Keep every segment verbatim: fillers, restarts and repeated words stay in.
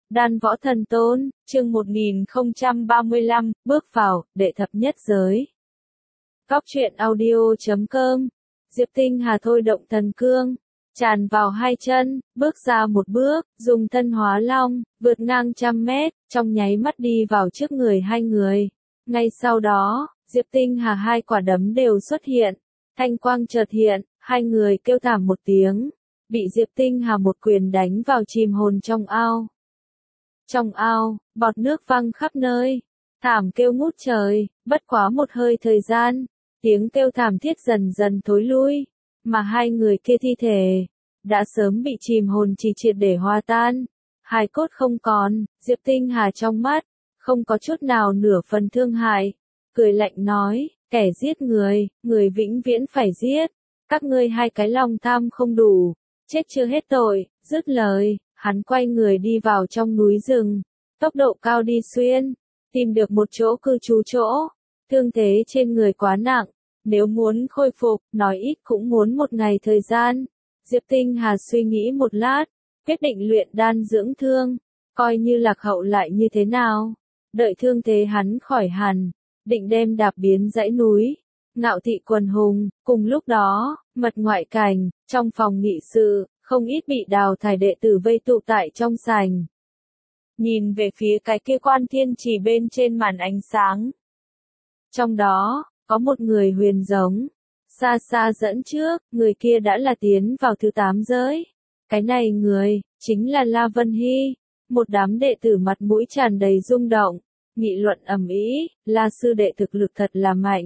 Đan Võ Thần Tôn, chương một nghìn không trăm ba mươi lăm, bước vào, đệ thập nhất giới. Góc truyện audio chấm com, Diệp Tinh Hà thôi động thần cương, tràn vào hai chân, bước ra một bước, dùng thân hóa long, vượt ngang trăm mét, trong nháy mắt đi vào trước người hai người. Ngay sau đó, Diệp Tinh Hà hai quả đấm đều xuất hiện, thanh quang chợt hiện, hai người kêu thảm một tiếng, bị Diệp Tinh Hà một quyền đánh vào chìm hồn trong ao. Trong ao, bọt nước văng khắp nơi, thảm kêu ngút trời, bất quá một hơi thời gian, tiếng kêu thảm thiết dần dần thối lui, mà hai người kia thi thể, đã sớm bị chìm hồn chỉ triệt để hòa tan, hài cốt không còn. Diệp Tinh Hà trong mắt, không có chút nào nửa phần thương hại, cười lạnh nói, kẻ giết người, người vĩnh viễn phải giết, các ngươi hai cái lòng tham không đủ, chết chưa hết tội. Dứt lời, hắn quay người đi vào trong núi rừng, tốc độ cao đi xuyên, tìm được một chỗ cư trú chỗ. Thương thế trên người quá nặng, nếu muốn khôi phục, nói ít cũng muốn một ngày thời gian. Diệp Tinh Hà suy nghĩ một lát, quyết định luyện đan dưỡng thương, coi như lạc hậu lại như thế nào. Đợi thương thế hắn khỏi hẳn, định đem đạp biến dãy núi, ngạo thị quần hùng. Cùng lúc đó, mật ngoại cảnh, trong phòng nghị sự, không ít bị đào thải đệ tử vây tụ tại trong sảnh. Nhìn về phía cái kia quan thiên chỉ bên trên màn ánh sáng. Trong đó, có một người huyền giống, xa xa dẫn trước, người kia đã là tiến vào thứ tám giới. Cái này người, chính là La Vân Hy. Một đám đệ tử mặt mũi tràn đầy rung động, nghị luận ầm ĩ, La sư đệ thực lực thật là mạnh.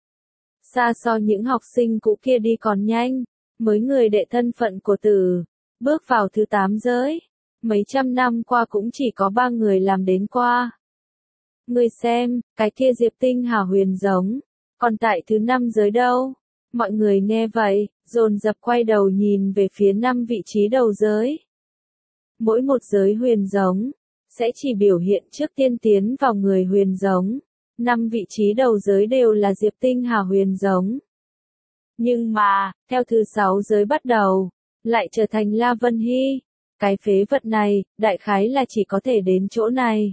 Xa so những học sinh cũ kia đi còn nhanh, mới người đệ thân phận của tử, bước vào thứ tám giới. Mấy trăm năm qua cũng chỉ có ba người làm đến qua. Ngươi xem, cái kia Diệp Tinh Hà huyền giống, còn tại thứ năm giới đâu? Mọi người nghe vậy, dồn dập quay đầu nhìn về phía năm vị trí đầu giới. Mỗi một giới huyền giống, sẽ chỉ biểu hiện trước tiên tiến vào người huyền giống. Năm vị trí đầu giới đều là Diệp Tinh Hà huyền giống. Nhưng mà, theo thứ sáu giới bắt đầu, lại trở thành La Vân Hy. Cái phế vật này, đại khái là chỉ có thể đến chỗ này.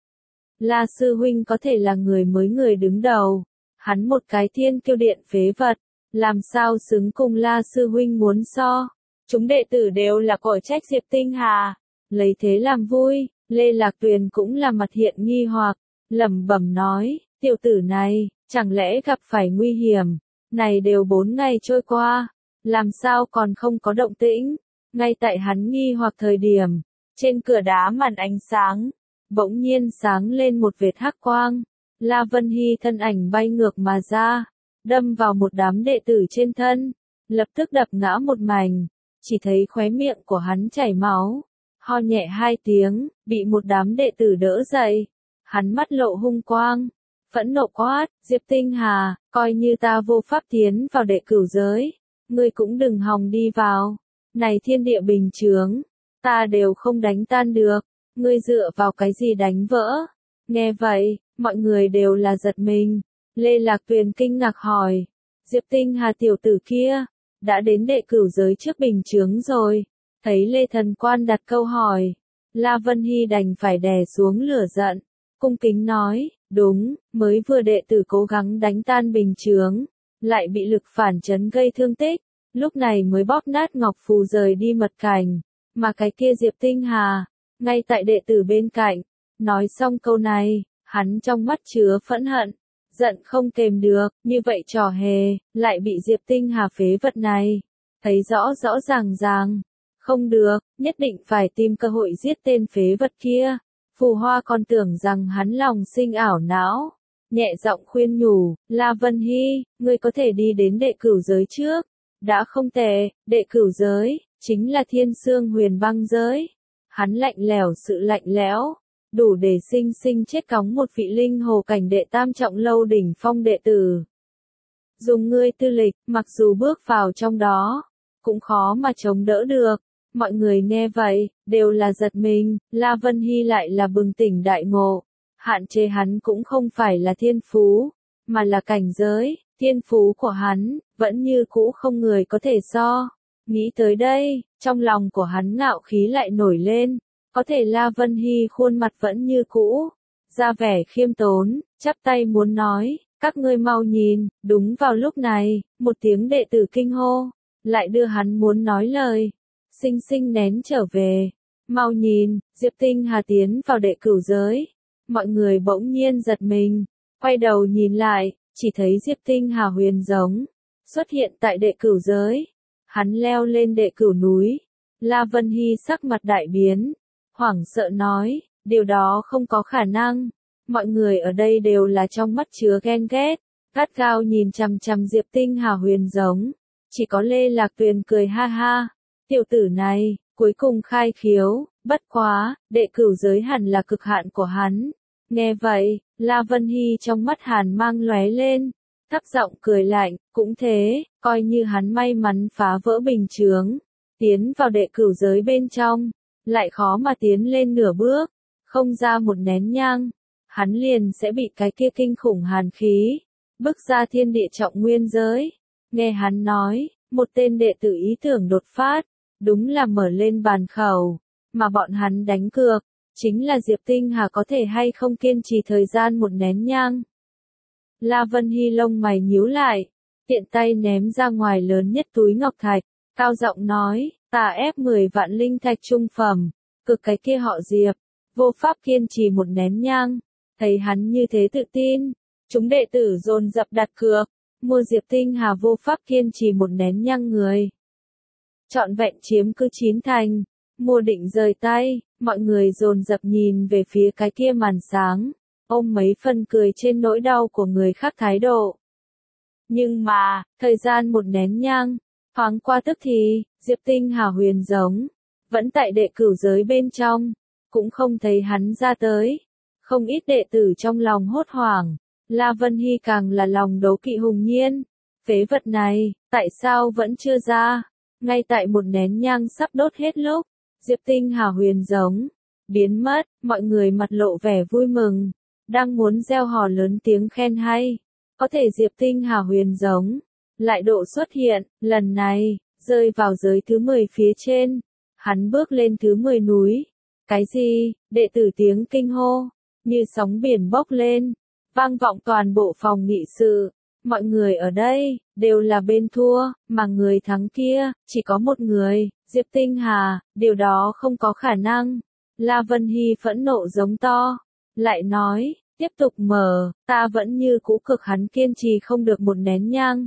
La sư huynh có thể là người mới người đứng đầu. Hắn một cái thiên kiêu điện phế vật, làm sao xứng cùng La sư huynh muốn so. Chúng đệ tử đều là cổi trách Diệp Tinh Hà. Lấy thế làm vui, Lê Lạc Tuyền cũng là mặt hiện nghi hoặc, lẩm bẩm nói, tiểu tử này, chẳng lẽ gặp phải nguy hiểm. Này đều bốn ngày trôi qua, làm sao còn không có động tĩnh. Ngay tại hắn nghi hoặc thời điểm, trên cửa đá màn ánh sáng, bỗng nhiên sáng lên một vệt hắc quang. La Vân Hy thân ảnh bay ngược mà ra, đâm vào một đám đệ tử trên thân, lập tức đập ngã một mảnh, chỉ thấy khóe miệng của hắn chảy máu, ho nhẹ hai tiếng, bị một đám đệ tử đỡ dậy. Hắn mắt lộ hung quang, phẫn nộ quát, Diệp Tinh Hà, coi như ta vô pháp tiến vào đệ cửu giới, ngươi cũng đừng hòng đi vào. Này thiên địa bình chướng, ta đều không đánh tan được, ngươi dựa vào cái gì đánh vỡ? Nghe vậy, mọi người đều là giật mình. Lê Lạc Tuyền kinh ngạc hỏi, Diệp Tinh Hà tiểu tử kia, đã đến đệ cửu giới trước bình chướng rồi. Thấy Lê Thần Quan đặt câu hỏi, La Vân Hy đành phải đè xuống lửa giận, cung kính nói, đúng, mới vừa đệ tử cố gắng đánh tan bình chướng, lại bị lực phản chấn gây thương tích. Lúc này mới bóp nát ngọc phù rời đi mật cảnh, mà cái kia Diệp Tinh Hà, ngay tại đệ tử bên cạnh, nói xong câu này, hắn trong mắt chứa phẫn hận, giận không kềm được, như vậy trò hề, lại bị Diệp Tinh Hà phế vật này, thấy rõ rõ ràng ràng, không được, nhất định phải tìm cơ hội giết tên phế vật kia. Phù Hoa còn tưởng rằng hắn lòng sinh ảo não, nhẹ giọng khuyên nhủ, La Vân Hy, ngươi có thể đi đến đệ cửu giới trước. Đã không tệ, đệ cửu giới, chính là thiên sương huyền băng giới. Hắn lạnh lẽo sự lạnh lẽo, đủ để sinh sinh chết cóng một vị linh hồ cảnh đệ tam trọng lâu đỉnh phong đệ tử. Dùng ngươi tư lịch, mặc dù bước vào trong đó, cũng khó mà chống đỡ được. Mọi người nghe vậy, đều là giật mình, La Vân Hy lại là bừng tỉnh đại ngộ. Hạn chế hắn cũng không phải là thiên phú, mà là cảnh giới. Thiên phú của hắn, vẫn như cũ không người có thể so. Nghĩ tới đây, trong lòng của hắn ngạo khí lại nổi lên, Có thể La Vân Hy khuôn mặt vẫn như cũ, ra vẻ khiêm tốn, chắp tay muốn nói, các ngươi mau nhìn, đúng vào lúc này, một tiếng đệ tử kinh hô, lại đưa hắn muốn nói lời, sinh sinh nén trở về. Mau nhìn, Diệp Tinh Hà tiến vào đệ cửu giới. Mọi người bỗng nhiên giật mình, quay đầu nhìn lại, chỉ thấy Diệp Tinh Hà huyền giống xuất hiện tại đệ cửu giới. Hắn leo lên đệ cửu núi. La Vân Hy sắc mặt đại biến, hoảng sợ nói, điều đó không có khả năng. Mọi người ở đây đều là trong mắt chứa ghen ghét, gắt gao nhìn chằm chằm Diệp Tinh Hà huyền giống. Chỉ có Lê Lạc Tuyền cười ha ha, tiểu tử này, cuối cùng khai khiếu, bất quá, đệ cửu giới hẳn là cực hạn của hắn. Nghe vậy, La Vân Hy trong mắt hàn mang lóe lên, thấp giọng cười lạnh, cũng thế, coi như hắn may mắn phá vỡ bình chướng, tiến vào đệ cửu giới bên trong, lại khó mà tiến lên nửa bước, không ra một nén nhang, hắn liền sẽ bị cái kia kinh khủng hàn khí, bước ra thiên địa trọng nguyên giới. Nghe hắn nói, một tên đệ tử ý tưởng đột phát, đúng là mở lên bàn khẩu, mà bọn hắn đánh cược, chính là Diệp Tinh Hà có thể hay không kiên trì thời gian một nén nhang. La Vân Hy lông mày nhíu lại, tiện tay ném ra ngoài lớn nhất túi ngọc thạch, cao giọng nói, ta ép mười vạn linh thạch trung phẩm, cực cái kia họ Diệp, vô pháp kiên trì một nén nhang. Thấy hắn như thế tự tin, chúng đệ tử dồn dập đặt cược, mua Diệp Tinh Hà vô pháp kiên trì một nén nhang người. Trọn vẹn chiếm cứ chín thành, mua định rời tay, mọi người dồn dập nhìn về phía cái kia màn sáng, ôm mấy phần cười trên nỗi đau của người khác thái độ. Nhưng mà, thời gian một nén nhang, thoáng qua tức thì, Diệp Tinh Hà huyền giống, vẫn tại đệ cửu giới bên trong, cũng không thấy hắn ra tới. Không ít đệ tử trong lòng hốt hoảng, La Vân Hy càng là lòng đố kỵ hùng nhiên. Phế vật này, tại sao vẫn chưa ra? Ngay tại một nén nhang sắp đốt hết lúc, Diệp Tinh Hà huyền giống, biến mất, mọi người mặt lộ vẻ vui mừng, đang muốn reo hò lớn tiếng khen hay. Có thể Diệp Tinh Hà huyền giống, lại độ xuất hiện, lần này, rơi vào giới thứ mười phía trên, hắn bước lên thứ mười núi. Cái gì? Đệ tử tiếng kinh hô, như sóng biển bốc lên, vang vọng toàn bộ phòng nghị sự. Mọi người ở đây, đều là bên thua, mà người thắng kia, chỉ có một người, Diệp Tinh Hà, điều đó không có khả năng. La Vân Hy phẫn nộ giống to, lại nói, tiếp tục mở, ta vẫn như cũ cực hắn kiên trì không được một nén nhang.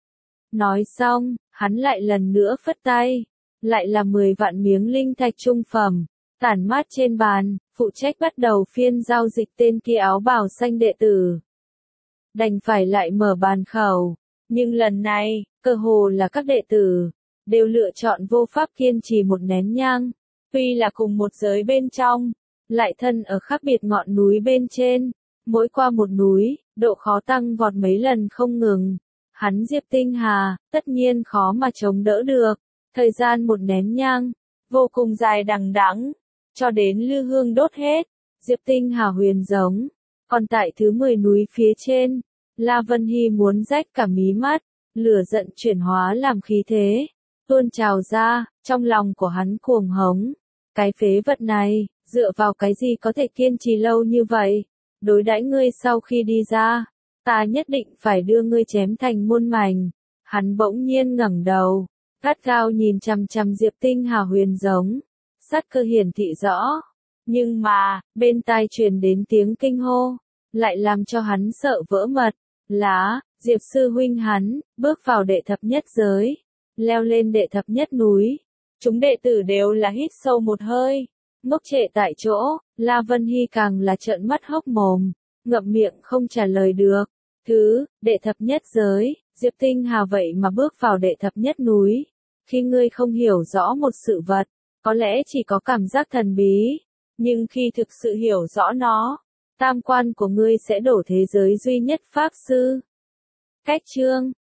Nói xong, hắn lại lần nữa phất tay, lại là mười vạn miếng linh thạch trung phẩm, tản mát trên bàn, phụ trách bắt đầu phiên giao dịch tên kia áo bào xanh đệ tử. Đành phải lại mở bàn khẩu, nhưng lần này, cơ hồ là các đệ tử, đều lựa chọn vô pháp kiên trì một nén nhang, tuy là cùng một giới bên trong, lại thân ở khác biệt ngọn núi bên trên, mỗi qua một núi, độ khó tăng vọt mấy lần không ngừng. Hắn Diệp Tinh Hà, tất nhiên khó mà chống đỡ được, thời gian một nén nhang, vô cùng dài đằng đẵng, cho đến lư hương đốt hết, Diệp Tinh Hà huyền giống. Còn tại thứ mười núi phía trên, La Vân Hy muốn rách cả mí mắt, lửa giận chuyển hóa làm khí thế, tuôn trào ra, trong lòng của hắn cuồng hống. Cái phế vật này, dựa vào cái gì có thể kiên trì lâu như vậy? Đối đãi ngươi sau khi đi ra, ta nhất định phải đưa ngươi chém thành muôn mảnh. Hắn bỗng nhiên ngẩng đầu, gắt gao nhìn chằm chằm Diệp Tinh Hà huyền giống, sát cơ hiển thị rõ. Nhưng mà, bên tai truyền đến tiếng kinh hô, lại làm cho hắn sợ vỡ mật. Lá, Diệp sư huynh hắn, bước vào đệ thập nhất giới, leo lên đệ thập nhất núi. Chúng đệ tử đều là hít sâu một hơi, ngốc trệ tại chỗ. La Vân Hy càng là trợn mắt hốc mồm, ngậm miệng không trả lời được. Thứ, đệ thập nhất giới, Diệp Tinh Hà vậy mà bước vào đệ thập nhất núi. Khi ngươi không hiểu rõ một sự vật, có lẽ chỉ có cảm giác thần bí, nhưng khi thực sự hiểu rõ nó, tam quan của ngươi sẽ đổ thế giới duy nhất pháp sư. Cách chương